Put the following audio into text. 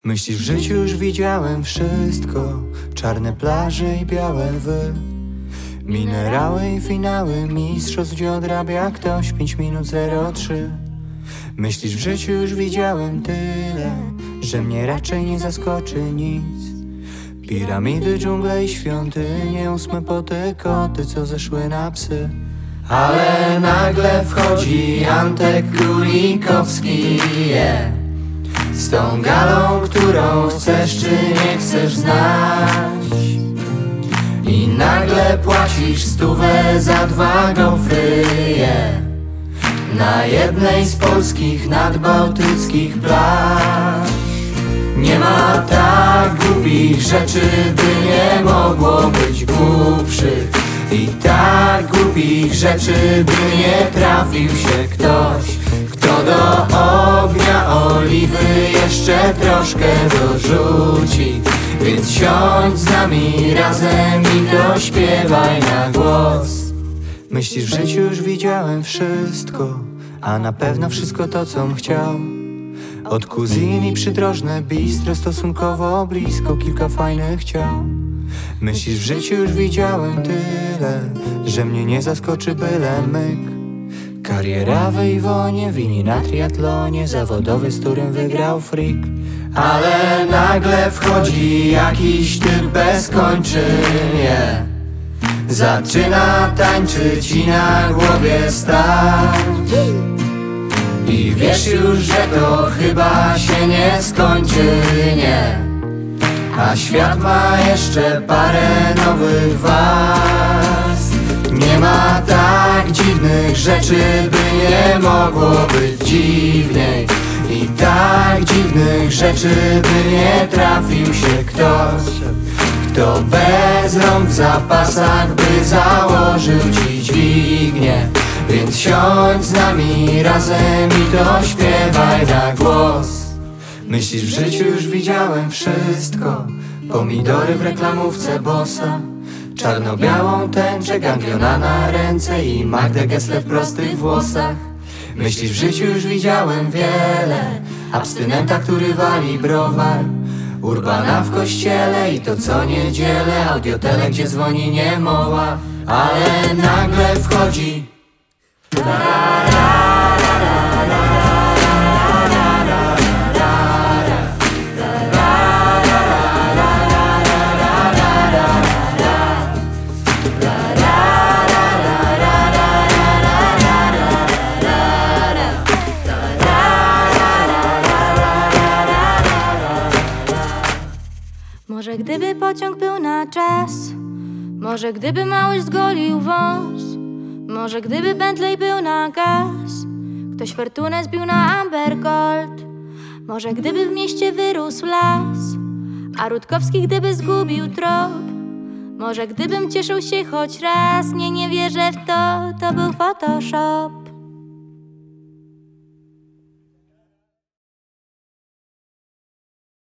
Myślisz, w życiu już widziałem wszystko. Czarne plaże i białe lwy, minerały i finały mistrzostw, gdzie odrabia ktoś 5 minut 03. Myślisz, w życiu już widziałem tyle, że mnie raczej nie zaskoczy nic. Piramidy, dżungle i świątynie, 8 poty, koty, co zeszły na psy. Ale nagle wchodzi Antek Królikowski, z tą galą, którą chcesz czy nie chcesz znać. I nagle płacisz 100 za 2 gofryje na jednej z polskich nadbałtyckich plaż. Nie ma tak głupich rzeczy, by nie mogło być głupszych, i tak głupich rzeczy, by nie trafił się ktoś, kto do ognia oliwy jeszcze troszkę dorzuci. Więc siądź z nami razem i dośpiewaj na głos. Myślisz, w życiu już widziałem wszystko, a na pewno wszystko to, com chciał. Od kuzini przydrożne bistro, stosunkowo blisko kilka fajnych ciał. Myślisz, w życiu już widziałem tyle, że mnie nie zaskoczy byle myk. Kariera w Iwonie, wini na triatlonie, zawodowy, z którym wygrał freak. Ale nagle wchodzi jakiś typ bez kończynie, zaczyna tańczyć i na głowie stać. I wiesz już, że to chyba się nie skończy, nie. A świat ma jeszcze parę nowych warstw. Nie ma tak dziwnych rzeczy, by nie mogło być dziwniej. I tak dziwnych rzeczy, by nie trafił się ktoś, kto bez rąk w zapasach by założył ci dźwignię. Więc siądź z nami razem i dośpiewaj na głos. Myślisz, w życiu już widziałem wszystko. Pomidory w reklamówce Bossa, czarno-białą tęczę, gangliona na ręce i Magdę Gessler w prostych włosach. Myślisz, w życiu już widziałem wiele. Abstynenta, który wali browar, Urbana w kościele i to co niedzielę, audiotele, gdzie dzwoni niemoła. Ale nagle wchodzi Może gdyby pociąg był na czas, może gdyby Małysz zgolił wąs, może gdyby Bentley był na gaz, ktoś fortunę zbił na Amber Gold. Może gdyby w mieście wyrósł las, a Rutkowski gdyby zgubił trop. Może gdybym cieszył się choć raz, nie wierzę w to, to był Photoshop.